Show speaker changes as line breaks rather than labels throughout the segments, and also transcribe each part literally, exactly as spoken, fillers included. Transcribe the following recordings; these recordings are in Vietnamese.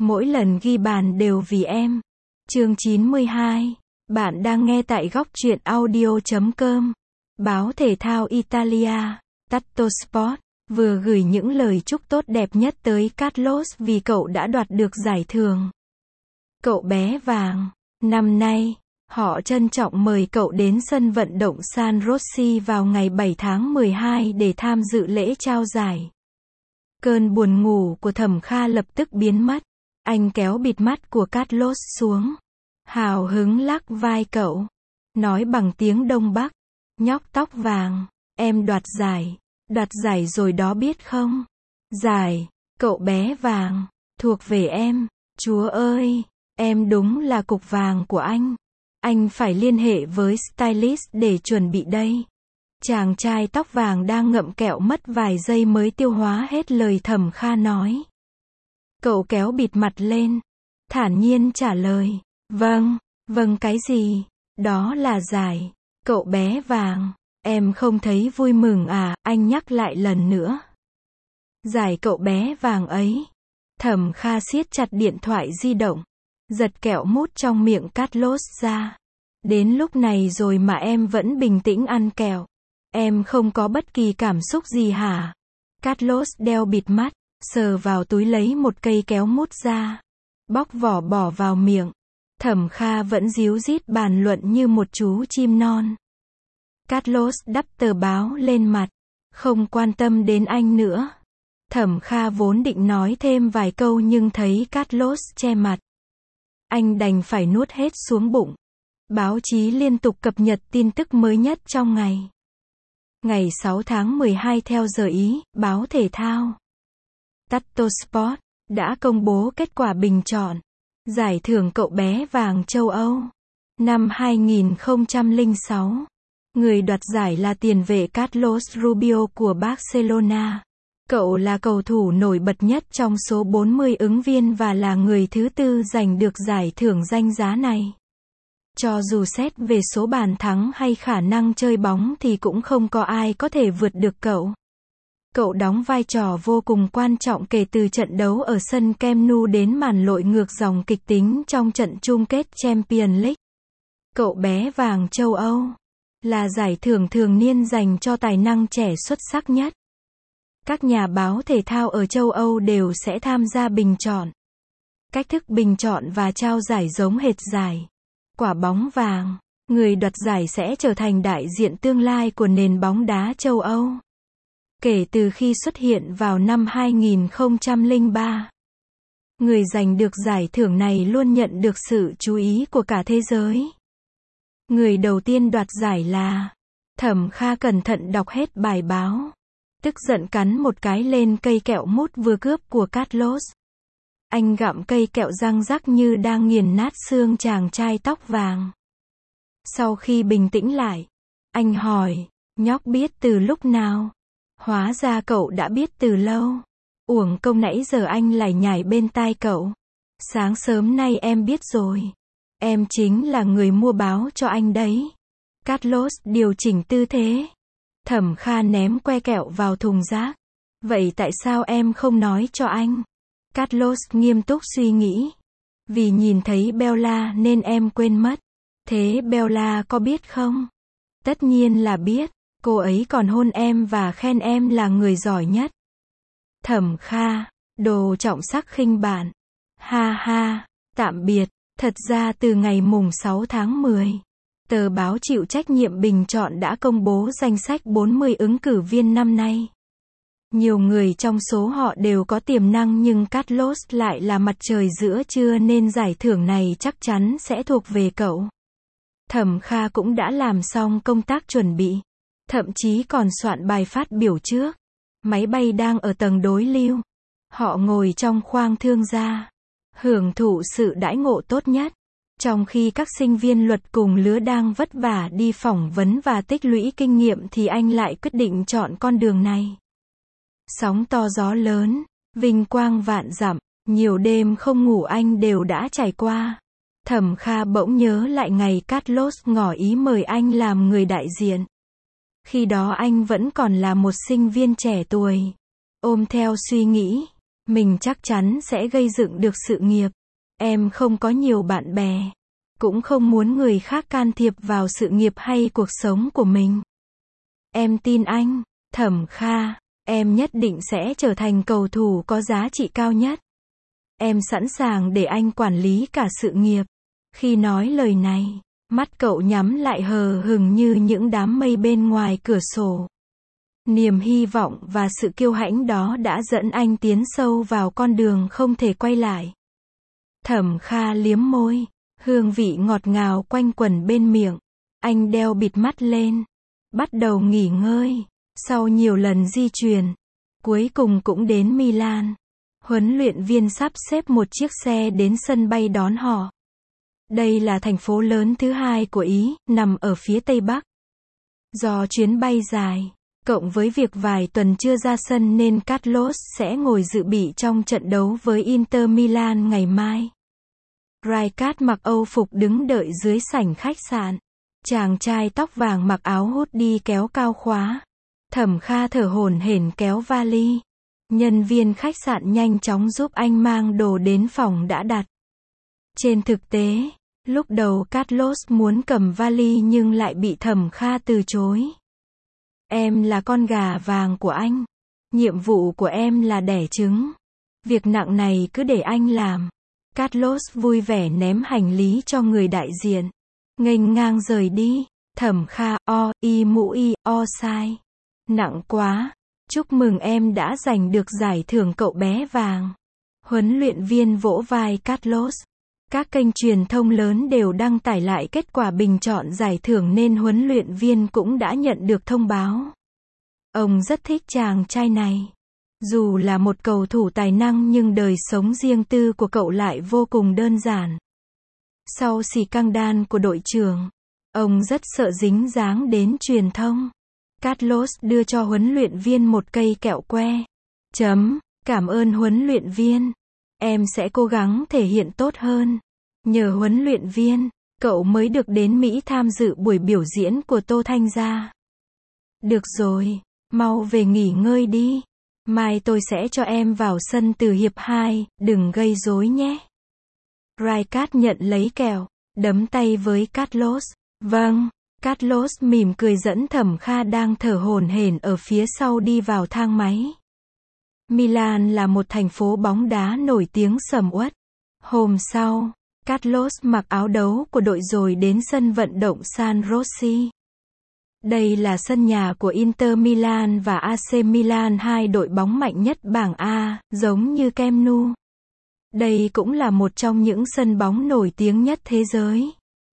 Mỗi lần ghi bàn đều vì em. Chương chín mươi hai. Bạn đang nghe tại góc truyện audio chấm com. Báo thể thao Italia, Tuttosport, vừa gửi những lời chúc tốt đẹp nhất tới Carlos vì cậu đã đoạt được giải thưởng. Cậu bé vàng. Năm nay, họ trân trọng mời cậu đến sân vận động San Rossi vào ngày bảy tháng mười hai để tham dự lễ trao giải. Cơn buồn ngủ của Thẩm Kha lập tức biến mất. Anh kéo bịt mắt của Carlos xuống. Hào hứng lắc vai cậu. Nói bằng tiếng Đông Bắc. Nhóc tóc vàng, em đoạt giải. Đoạt giải rồi đó biết không? Giải, cậu bé vàng, thuộc về em. Chúa ơi, em đúng là cục vàng của anh. Anh phải liên hệ với stylist để chuẩn bị đây. Chàng trai tóc vàng đang ngậm kẹo mất vài giây mới tiêu hóa hết lời Thẩm Kha nói. Cậu kéo bịt mặt lên, thản nhiên trả lời. Vâng, vâng cái gì? Đó là giải. Cậu bé vàng, em không thấy vui mừng à? Anh nhắc lại lần nữa. Giải cậu bé vàng ấy. Thẩm Kha siết chặt điện thoại di động, giật kẹo mút trong miệng Carlos ra. Đến lúc này rồi mà em vẫn bình tĩnh ăn kẹo. Em không có bất kỳ cảm xúc gì hả? Carlos đeo bịt mắt, sờ vào túi lấy một cây kéo mút ra, bóc vỏ bỏ vào miệng. Thẩm Kha vẫn díu dít bàn luận như một chú chim non. Carlos đắp tờ báo lên mặt, không quan tâm đến anh nữa. Thẩm Kha vốn định nói thêm vài câu nhưng thấy Carlos che mặt. Anh đành phải nuốt hết xuống bụng. Báo chí liên tục cập nhật tin tức mới nhất trong ngày. Ngày sáu tháng mười hai theo giờ Ý, báo thể thao Tuttosport đã công bố kết quả bình chọn giải thưởng cậu bé vàng châu Âu năm hai nghìn không trăm lẻ sáu. Người đoạt giải là tiền vệ Carlos Rubio của Barcelona. Cậu là cầu thủ nổi bật nhất trong số bốn mươi ứng viên và là người thứ tư giành được giải thưởng danh giá này. Cho dù xét về số bàn thắng hay khả năng chơi bóng thì cũng không có ai có thể vượt được cậu. Cậu đóng vai trò vô cùng quan trọng kể từ trận đấu ở sân Camp Nou đến màn lội ngược dòng kịch tính trong trận chung kết Champions League. Cậu bé vàng châu Âu là giải thưởng thường niên dành cho tài năng trẻ xuất sắc nhất. Các nhà báo thể thao ở châu Âu đều sẽ tham gia bình chọn. Cách thức bình chọn và trao giải giống hệt giải quả bóng vàng. Người đoạt giải sẽ trở thành đại diện tương lai của nền bóng đá châu Âu. Kể từ khi xuất hiện vào năm hai nghìn không trăm lẻ ba, người giành được giải thưởng này luôn nhận được sự chú ý của cả thế giới. Người đầu tiên đoạt giải là... Thẩm Kha cẩn thận đọc hết bài báo, tức giận cắn một cái lên cây kẹo mút vừa cướp của Carlos. Anh gặm cây kẹo răng rắc như đang nghiền nát xương chàng trai tóc vàng. Sau khi bình tĩnh lại, anh hỏi, nhóc biết từ lúc nào? Hóa ra cậu đã biết từ lâu. Uổng công nãy giờ anh lải nhải bên tai cậu. Sáng sớm nay em biết rồi. Em chính là người mua báo cho anh đấy. Carlos điều chỉnh tư thế. Thẩm Kha ném que kẹo vào thùng rác. Vậy tại sao em không nói cho anh? Carlos nghiêm túc suy nghĩ. Vì nhìn thấy Bella nên em quên mất. Thế Bella có biết không? Tất nhiên là biết. Cô ấy còn hôn em và khen em là người giỏi nhất. Thẩm Kha, đồ trọng sắc khinh bạn. Ha ha, tạm biệt. Thật ra từ ngày mùng sáu tháng mười, tờ báo chịu trách nhiệm bình chọn đã công bố danh sách bốn mươi ứng cử viên năm nay. Nhiều người trong số họ đều có tiềm năng nhưng Carlos lại là mặt trời giữa trưa nên giải thưởng này chắc chắn sẽ thuộc về cậu. Thẩm Kha cũng đã làm xong công tác chuẩn bị. Thậm chí còn soạn bài phát biểu trước. Máy bay đang ở tầng đối lưu. Họ ngồi trong khoang thương gia, hưởng thụ sự đãi ngộ tốt nhất. Trong khi các sinh viên luật cùng lứa đang vất vả đi phỏng vấn và tích lũy kinh nghiệm thì anh lại quyết định chọn con đường này. Sóng to gió lớn, vinh quang vạn dặm, nhiều đêm không ngủ anh đều đã trải qua. Thẩm Kha bỗng nhớ lại ngày Carlos ngỏ ý mời anh làm người đại diện. Khi đó anh vẫn còn là một sinh viên trẻ tuổi. Ôm theo suy nghĩ, Mình chắc chắn sẽ gây dựng được sự nghiệp. Em không có nhiều bạn bè. Cũng không muốn người khác can thiệp vào sự nghiệp hay cuộc sống của mình. Em tin anh, Thẩm Kha. Em nhất định sẽ trở thành cầu thủ có giá trị cao nhất. Em sẵn sàng để anh quản lý cả sự nghiệp. Khi nói lời này, mắt cậu nhắm lại hờ hững như những đám mây bên ngoài cửa sổ. Niềm hy vọng và sự kiêu hãnh đó đã dẫn anh tiến sâu vào con đường không thể quay lại. Thẩm Kha liếm môi, hương vị ngọt ngào quanh quẩn bên miệng. Anh đeo bịt mắt lên, bắt đầu nghỉ ngơi. Sau nhiều lần di chuyển, cuối cùng cũng đến Milan. Huấn luyện viên sắp xếp một chiếc xe đến sân bay đón họ. Đây là thành phố lớn thứ hai của Ý, nằm ở phía tây bắc. Do chuyến bay dài, cộng với việc vài tuần chưa ra sân nên Carlos sẽ ngồi dự bị trong trận đấu với Inter Milan ngày mai. Rijkaard mặc Âu phục đứng đợi dưới sảnh khách sạn. Chàng trai tóc vàng mặc áo hoodie kéo cao khóa. Thẩm Kha thở hổn hển kéo vali. Nhân viên khách sạn nhanh chóng giúp anh mang đồ đến phòng đã đặt. Trên thực tế, lúc đầu Carlos muốn cầm vali nhưng lại bị Thẩm Kha từ chối. Em là con gà vàng của anh. Nhiệm vụ của em là đẻ trứng. Việc nặng này cứ để anh làm. Carlos vui vẻ ném hành lý cho người đại diện. Nghênh ngang rời đi. Thẩm Kha, o, y mũ y, o sai. Nặng quá. Chúc mừng em đã giành được giải thưởng cậu bé vàng. Huấn luyện viên vỗ vai Carlos. Các kênh truyền thông lớn đều đăng tải lại kết quả bình chọn giải thưởng nên huấn luyện viên cũng đã nhận được thông báo. Ông rất thích chàng trai này. Dù là một cầu thủ tài năng nhưng đời sống riêng tư của cậu lại vô cùng đơn giản. Sau xì căng đan của đội trưởng, ông rất sợ dính dáng đến truyền thông. Carlos đưa cho huấn luyện viên một cây kẹo que. Chấm, cảm ơn huấn luyện viên. Em sẽ cố gắng thể hiện tốt hơn. Nhờ huấn luyện viên, cậu mới được đến Mỹ tham dự buổi biểu diễn của Tô Thanh Gia. Được rồi, mau về nghỉ ngơi đi. Mai tôi sẽ cho em vào sân từ hiệp hai, đừng gây rối nhé. Rijkaard nhận lấy kẹo, đấm tay với Carlos. Vâng. Carlos mỉm cười dẫn Thẩm Kha đang thở hổn hển ở phía sau đi vào thang máy. Milan là một thành phố bóng đá nổi tiếng sầm uất. Hôm sau, Carlos mặc áo đấu của đội rồi đến sân vận động San Rossi. Đây là sân nhà của Inter Milan và a xê Milan, hai đội bóng mạnh nhất bảng A, giống như Camp Nou. Đây cũng là một trong những sân bóng nổi tiếng nhất thế giới.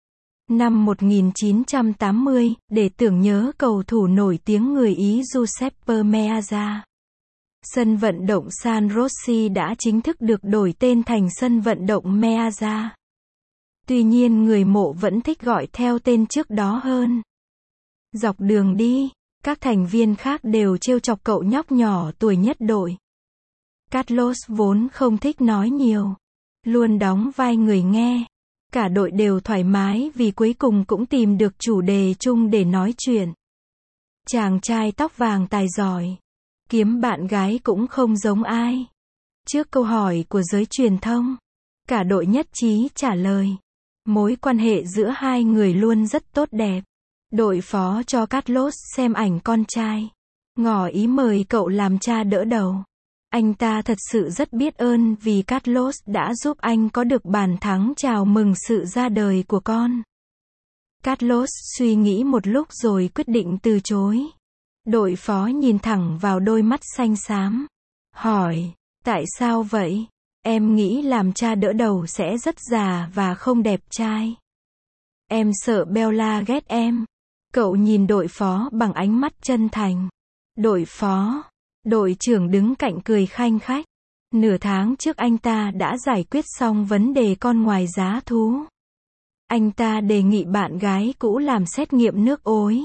Năm một nghìn chín trăm tám mươi, để tưởng nhớ cầu thủ nổi tiếng người Ý Giuseppe Meazza, sân vận động San Rossi đã chính thức được đổi tên thành sân vận động Meazza. Tuy nhiên người mộ vẫn thích gọi theo tên trước đó hơn. Dọc đường đi, các thành viên khác đều trêu chọc cậu nhóc nhỏ tuổi nhất đội. Carlos vốn không thích nói nhiều, luôn đóng vai người nghe. Cả đội đều thoải mái vì cuối cùng cũng tìm được chủ đề chung để nói chuyện. Chàng trai tóc vàng tài giỏi, kiếm bạn gái cũng không giống ai. Trước câu hỏi của giới truyền thông, cả đội nhất trí trả lời. Mối quan hệ giữa hai người luôn rất tốt đẹp. Đội phó cho Carlos xem ảnh con trai, ngỏ ý mời cậu làm cha đỡ đầu. Anh ta thật sự rất biết ơn vì Carlos đã giúp anh có được bàn thắng chào mừng sự ra đời của con. Carlos suy nghĩ một lúc rồi quyết định từ chối. Đội phó nhìn thẳng vào đôi mắt xanh xám, hỏi, tại sao vậy? Em nghĩ làm cha đỡ đầu sẽ rất già và không đẹp trai. Em sợ Bella ghét em. Cậu nhìn đội phó bằng ánh mắt chân thành. Đội phó, đội trưởng đứng cạnh cười khanh khách. Nửa tháng trước anh ta đã giải quyết xong vấn đề con ngoài giá thú. Anh ta đề nghị bạn gái cũ làm xét nghiệm nước ối.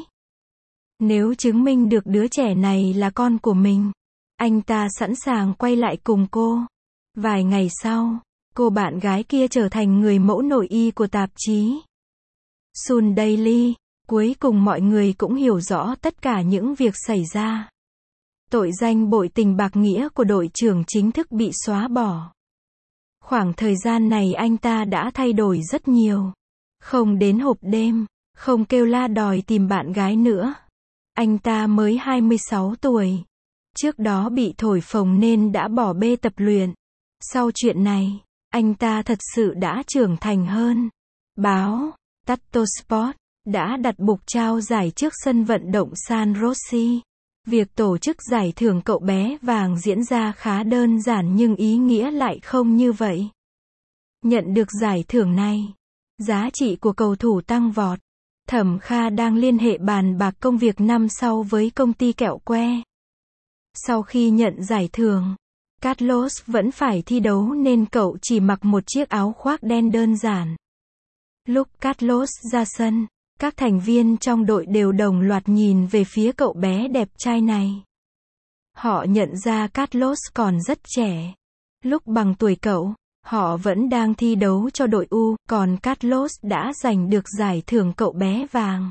Nếu chứng minh được đứa trẻ này là con của mình, anh ta sẵn sàng quay lại cùng cô. Vài ngày sau, cô bạn gái kia trở thành người mẫu nội y của tạp chí Sun Daily. Cuối cùng mọi người cũng hiểu rõ tất cả những việc xảy ra. Tội danh bội tình bạc nghĩa của đội trưởng chính thức bị xóa bỏ. Khoảng thời gian này anh ta đã thay đổi rất nhiều. Không đến hộp đêm, không kêu la đòi tìm bạn gái nữa. Anh ta mới hai mươi sáu tuổi. Trước đó bị thổi phồng nên đã bỏ bê tập luyện. Sau chuyện này, anh ta thật sự đã trưởng thành hơn. Báo Tuttosport đã đặt bục trao giải trước sân vận động San Rossi. Việc tổ chức giải thưởng cậu bé vàng diễn ra khá đơn giản nhưng ý nghĩa lại không như vậy. Nhận được giải thưởng này, giá trị của cầu thủ tăng vọt. Thẩm Kha đang liên hệ bàn bạc công việc năm sau với công ty kẹo que. Sau khi nhận giải thưởng, Carlos vẫn phải thi đấu nên cậu chỉ mặc một chiếc áo khoác đen đơn giản. Lúc Carlos ra sân, các thành viên trong đội đều đồng loạt nhìn về phía cậu bé đẹp trai này. Họ nhận ra Carlos còn rất trẻ. Lúc bằng tuổi cậu, họ vẫn đang thi đấu cho đội U, còn Carlos đã giành được giải thưởng cậu bé vàng.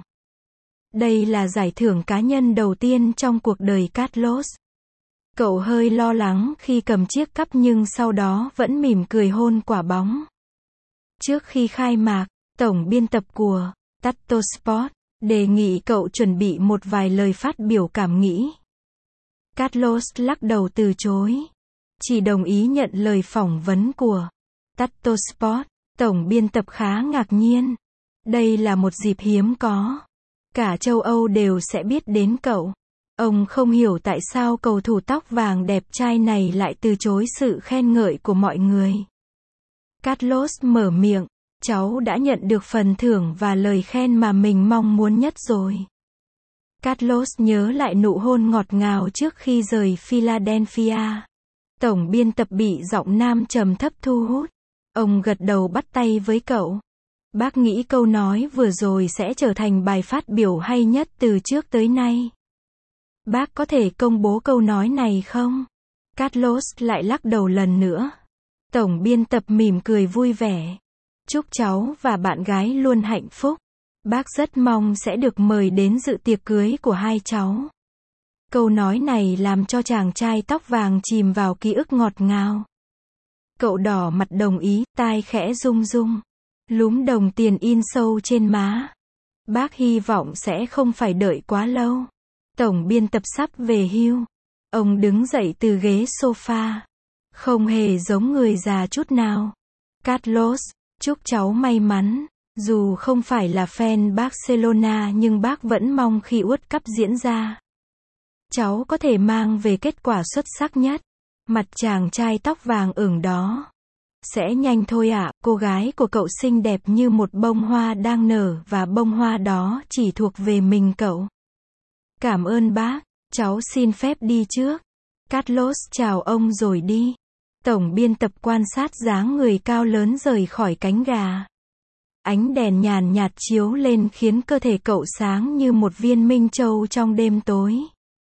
Đây là giải thưởng cá nhân đầu tiên trong cuộc đời Carlos. Cậu hơi lo lắng khi cầm chiếc cúp nhưng sau đó vẫn mỉm cười hôn quả bóng. Trước khi khai mạc, tổng biên tập của Tuttosport đề nghị cậu chuẩn bị một vài lời phát biểu cảm nghĩ. Carlos lắc đầu từ chối, chỉ đồng ý nhận lời phỏng vấn của Tuttosport. Tổng biên tập khá ngạc nhiên. Đây là một dịp hiếm có. Cả châu Âu đều sẽ biết đến cậu. Ông không hiểu tại sao cầu thủ tóc vàng đẹp trai này lại từ chối sự khen ngợi của mọi người. Carlos mở miệng, cháu đã nhận được phần thưởng và lời khen mà mình mong muốn nhất rồi. Carlos nhớ lại nụ hôn ngọt ngào trước khi rời Philadelphia. Tổng biên tập bị giọng nam trầm thấp thu hút. Ông gật đầu bắt tay với cậu. Bác nghĩ câu nói vừa rồi sẽ trở thành bài phát biểu hay nhất từ trước tới nay. Bác có thể công bố câu nói này không? Carlos lại lắc đầu lần nữa. Tổng biên tập mỉm cười vui vẻ. Chúc cháu và bạn gái luôn hạnh phúc. Bác rất mong sẽ được mời đến dự tiệc cưới của hai cháu. Câu nói này làm cho chàng trai tóc vàng chìm vào ký ức ngọt ngào. Cậu đỏ mặt đồng ý, tai khẽ rung rung. Lúm đồng tiền in sâu trên má. Bác hy vọng sẽ không phải đợi quá lâu. Tổng biên tập sắp về hưu. Ông đứng dậy từ ghế sofa. Không hề giống người già chút nào. Carlos, chúc cháu may mắn. Dù không phải là fan Barcelona nhưng bác vẫn mong khi World Cup diễn ra, cháu có thể mang về kết quả xuất sắc nhất. Mặt chàng trai tóc vàng ửng đó. Sẽ nhanh thôi ạ, à, cô gái của cậu xinh đẹp như một bông hoa đang nở và bông hoa đó chỉ thuộc về mình cậu. Cảm ơn bác, cháu xin phép đi trước. Carlos chào ông rồi đi. Tổng biên tập quan sát dáng người cao lớn rời khỏi cánh gà. Ánh đèn nhàn nhạt chiếu lên khiến cơ thể cậu sáng như một viên minh châu trong đêm tối.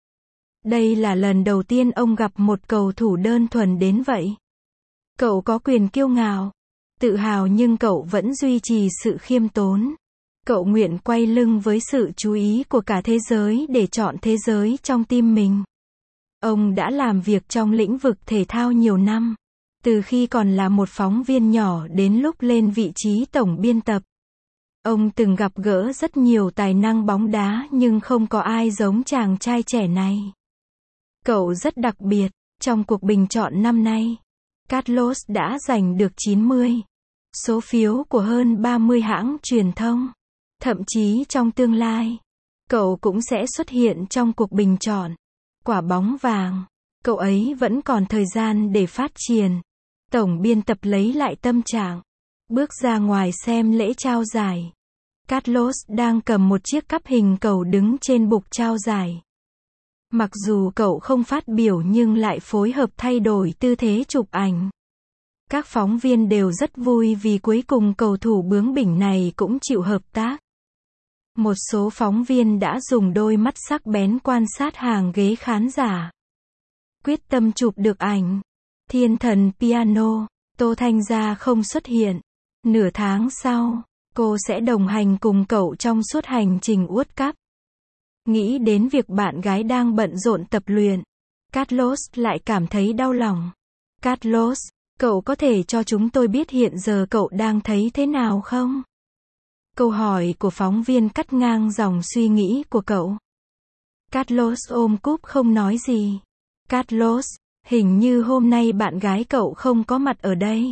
Đây là lần đầu tiên ông gặp một cầu thủ đơn thuần đến vậy. Cậu có quyền kiêu ngạo, tự hào nhưng cậu vẫn duy trì sự khiêm tốn. Cậu nguyện quay lưng với sự chú ý của cả thế giới để chọn thế giới trong tim mình. Ông đã làm việc trong lĩnh vực thể thao nhiều năm. Từ khi còn là một phóng viên nhỏ đến lúc lên vị trí tổng biên tập. Ông từng gặp gỡ rất nhiều tài năng bóng đá nhưng không có ai giống chàng trai trẻ này. Cậu rất đặc biệt. Trong cuộc bình chọn năm nay, Carlos đã giành được chín mươi số phiếu của hơn ba mươi hãng truyền thông. Thậm chí trong tương lai, cậu cũng sẽ xuất hiện trong cuộc bình chọn quả bóng vàng. Cậu ấy vẫn còn thời gian để phát triển. Tổng biên tập lấy lại tâm trạng, bước ra ngoài xem lễ trao giải. Carlos đang cầm một chiếc cúp hình cầu đứng trên bục trao giải. Mặc dù cậu không phát biểu nhưng lại phối hợp thay đổi tư thế chụp ảnh. Các phóng viên đều rất vui vì cuối cùng cầu thủ bướng bỉnh này cũng chịu hợp tác. Một số phóng viên đã dùng đôi mắt sắc bén quan sát hàng ghế khán giả. Quyết tâm chụp được ảnh. Thiên thần piano, Tô Thanh Gia không xuất hiện. Nửa tháng sau, cô sẽ đồng hành cùng cậu trong suốt hành trình World Cup. Nghĩ đến việc bạn gái đang bận rộn tập luyện, Carlos lại cảm thấy đau lòng. Carlos, cậu có thể cho chúng tôi biết hiện giờ cậu đang thấy thế nào không? Câu hỏi của phóng viên cắt ngang dòng suy nghĩ của cậu. Carlos ôm cúp không nói gì. Carlos, hình như hôm nay bạn gái cậu không có mặt ở đây.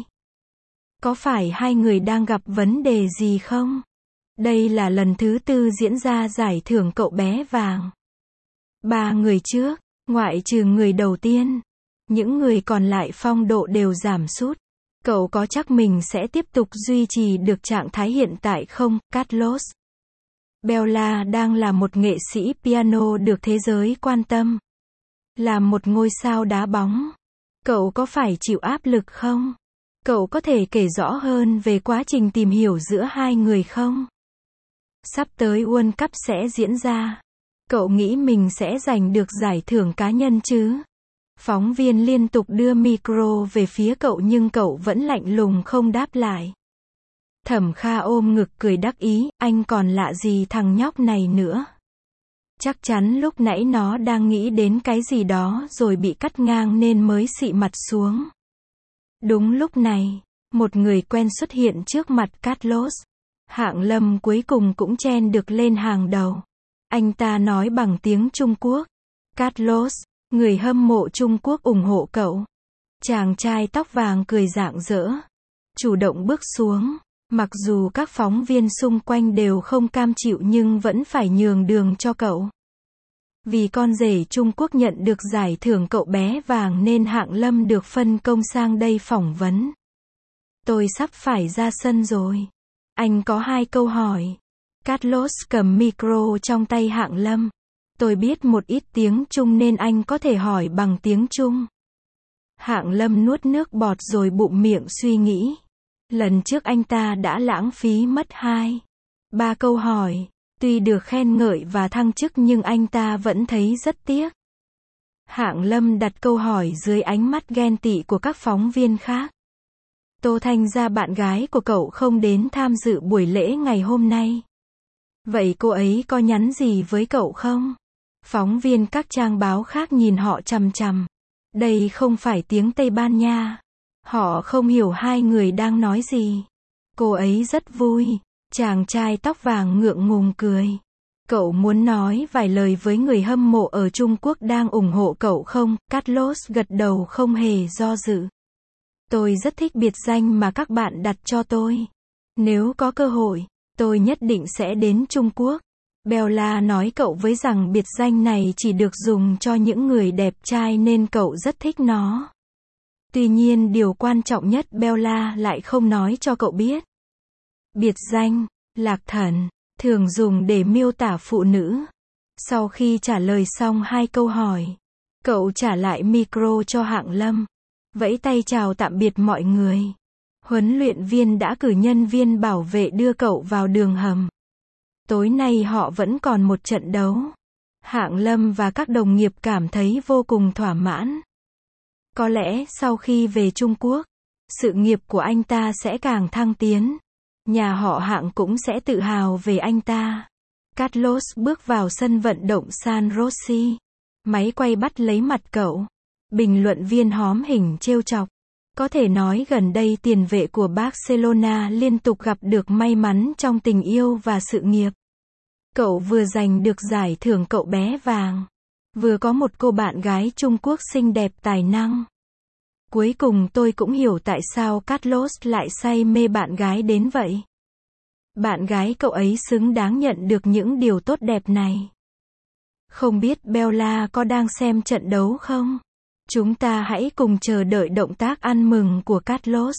Có phải hai người đang gặp vấn đề gì không? Đây là lần thứ tư diễn ra giải thưởng cậu bé vàng. Ba người trước, ngoại trừ người đầu tiên, những người còn lại phong độ đều giảm sút. Cậu có chắc mình sẽ tiếp tục duy trì được trạng thái hiện tại không, Carlos? Bella đang là một nghệ sĩ piano được thế giới quan tâm. Là một ngôi sao đá bóng. Cậu có phải chịu áp lực không? Cậu có thể kể rõ hơn về quá trình tìm hiểu giữa hai người không? Sắp tới World Cup sẽ diễn ra. Cậu nghĩ mình sẽ giành được giải thưởng cá nhân chứ? Phóng viên liên tục đưa micro về phía cậu nhưng cậu vẫn lạnh lùng không đáp lại. Thẩm Kha ôm ngực cười đắc ý, anh còn lạ gì thằng nhóc này nữa. Chắc chắn lúc nãy nó đang nghĩ đến cái gì đó rồi bị cắt ngang nên mới xị mặt xuống. Đúng lúc này, một người quen xuất hiện trước mặt Carlos. Hạng Lâm cuối cùng cũng chen được lên hàng đầu. Anh ta nói bằng tiếng Trung Quốc. Carlos, người hâm mộ Trung Quốc ủng hộ cậu. Chàng trai tóc vàng cười rạng rỡ. Chủ động bước xuống. Mặc dù các phóng viên xung quanh đều không cam chịu nhưng vẫn phải nhường đường cho cậu. Vì con rể Trung Quốc nhận được giải thưởng cậu bé vàng nên Hạng Lâm được phân công sang đây phỏng vấn. Tôi sắp phải ra sân rồi. Anh có hai câu hỏi. Carlos cầm micro trong tay Hạng Lâm. Tôi biết một ít tiếng Trung nên anh có thể hỏi bằng tiếng Trung. Hạng Lâm nuốt nước bọt rồi bụm miệng suy nghĩ. Lần trước anh ta đã lãng phí mất hai, ba câu hỏi. Tuy được khen ngợi và thăng chức nhưng anh ta vẫn thấy rất tiếc. Hạng Lâm đặt câu hỏi dưới ánh mắt ghen tị của các phóng viên khác. Tô Thanh Gia bạn gái của cậu không đến tham dự buổi lễ ngày hôm nay. Vậy cô ấy có nhắn gì với cậu không? Phóng viên các trang báo khác nhìn họ chằm chằm. Đây không phải tiếng Tây Ban Nha. Họ không hiểu hai người đang nói gì. Cô ấy rất vui. Chàng trai tóc vàng ngượng ngùng cười. Cậu muốn nói vài lời với người hâm mộ ở Trung Quốc đang ủng hộ cậu không? Carlos gật đầu không hề do dự. Tôi rất thích biệt danh mà các bạn đặt cho tôi. Nếu có cơ hội, tôi nhất định sẽ đến Trung Quốc. Bella nói cậu với rằng biệt danh này chỉ được dùng cho những người đẹp trai nên cậu rất thích nó. Tuy nhiên điều quan trọng nhất Bella lại không nói cho cậu biết. Biệt danh, lạc thần, thường dùng để miêu tả phụ nữ. Sau khi trả lời xong hai câu hỏi, cậu trả lại micro cho Hạng Lâm. Vẫy tay chào tạm biệt mọi người. Huấn luyện viên đã cử nhân viên bảo vệ đưa cậu vào đường hầm. Tối nay họ vẫn còn một trận đấu. Hạng Lâm và các đồng nghiệp cảm thấy vô cùng thỏa mãn. Có lẽ sau khi về Trung Quốc, sự nghiệp của anh ta sẽ càng thăng tiến. Nhà họ Hạng cũng sẽ tự hào về anh ta. Carlos bước vào sân vận động San Rossi. Máy quay bắt lấy mặt cậu. Bình luận viên hóm hình trêu chọc. Có thể nói gần đây tiền vệ của Barcelona liên tục gặp được may mắn trong tình yêu và sự nghiệp. Cậu vừa giành được giải thưởng cậu bé vàng. Vừa có một cô bạn gái Trung Quốc xinh đẹp tài năng. Cuối cùng tôi cũng hiểu tại sao Carlos lại say mê bạn gái đến vậy. Bạn gái cậu ấy xứng đáng nhận được những điều tốt đẹp này. Không biết Bella có đang xem trận đấu không? Chúng ta hãy cùng chờ đợi động tác ăn mừng của Carlos.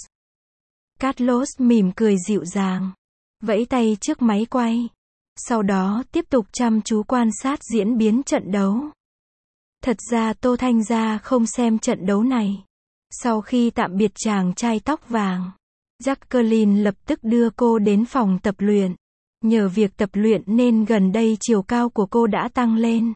Carlos mỉm cười dịu dàng. Vẫy tay trước máy quay. Sau đó tiếp tục chăm chú quan sát diễn biến trận đấu. Thật ra Tô Thanh Gia không xem trận đấu này. Sau khi tạm biệt chàng trai tóc vàng, Jacqueline lập tức đưa cô đến phòng tập luyện. Nhờ việc tập luyện nên gần đây chiều cao của cô đã tăng lên.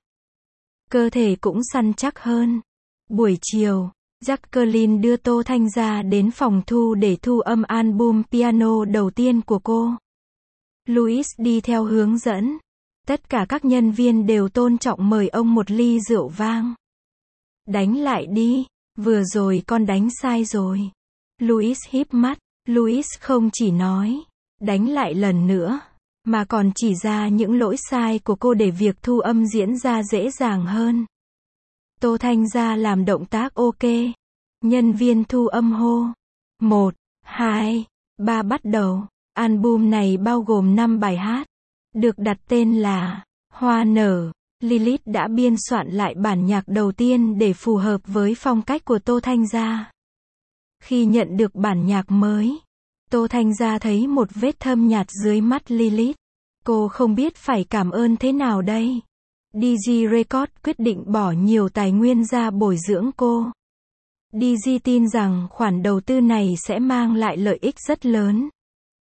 Cơ thể cũng săn chắc hơn. Buổi chiều, Jacqueline đưa Tô Thanh Gia đến phòng thu để thu âm album piano đầu tiên của cô. Louis đi theo hướng dẫn. Tất cả các nhân viên đều tôn trọng mời ông một ly rượu vang. Đánh lại đi. Vừa rồi con đánh sai rồi. Louis híp mắt. Louis không chỉ nói, đánh lại lần nữa, mà còn chỉ ra những lỗi sai của cô để việc thu âm diễn ra dễ dàng hơn. Tô Thanh Gia làm động tác ok. Nhân viên thu âm hô. Một, hai, ba bắt đầu. Album này bao gồm năm bài hát. Được đặt tên là Hoa Nở. Lilith đã biên soạn lại bản nhạc đầu tiên để phù hợp với phong cách của Tô Thanh Gia. Khi nhận được bản nhạc mới, Tô Thanh Gia thấy một vết thâm nhạt dưới mắt Lilith. Cô không biết phải cảm ơn thế nào đây. đê giê Records quyết định bỏ nhiều tài nguyên ra bồi dưỡng cô. đê giê tin rằng khoản đầu tư này sẽ mang lại lợi ích rất lớn.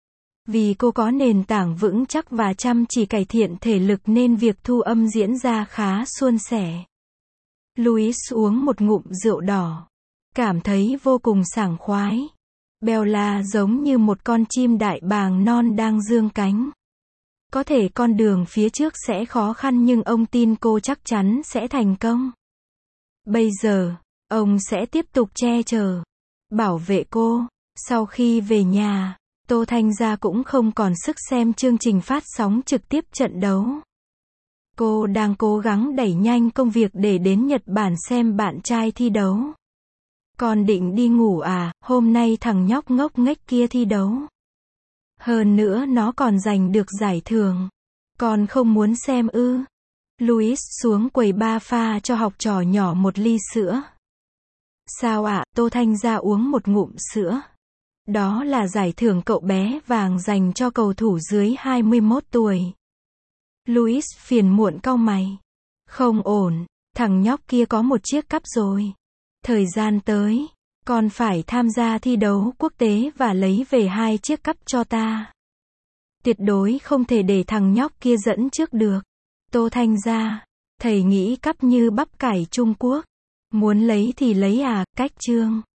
Vì cô có nền tảng vững chắc và chăm chỉ cải thiện thể lực nên việc thu âm diễn ra khá suôn sẻ. Louis uống một ngụm rượu đỏ. Cảm thấy vô cùng sảng khoái. Bella giống như một con chim đại bàng non đang dương cánh. Có thể con đường phía trước sẽ khó khăn nhưng ông tin cô chắc chắn sẽ thành công. Bây giờ, ông sẽ tiếp tục che chở, bảo vệ cô. Sau khi về nhà, Tô Thanh Gia cũng không còn sức xem chương trình phát sóng trực tiếp trận đấu. Cô đang cố gắng đẩy nhanh công việc để đến Nhật Bản xem bạn trai thi đấu. Con định đi ngủ à, hôm nay thằng nhóc ngốc nghếch kia thi đấu. Hơn nữa nó còn giành được giải thưởng. Con không muốn xem ư? Louis xuống quầy bar pha cho học trò nhỏ một ly sữa. Sao ạ? Tô Thanh Gia uống một ngụm sữa. Đó là giải thưởng cậu bé vàng dành cho cầu thủ dưới hai mươi mốt tuổi. Louis phiền muộn cau mày. Không ổn, thằng nhóc kia có một chiếc cúp rồi. Thời gian tới, con phải tham gia thi đấu quốc tế và lấy về hai chiếc cúp cho ta. Tuyệt đối không thể để thằng nhóc kia dẫn trước được. Tô Thanh Gia, thầy nghĩ cúp như bắp cải Trung Quốc. Muốn lấy thì lấy à, cách chương.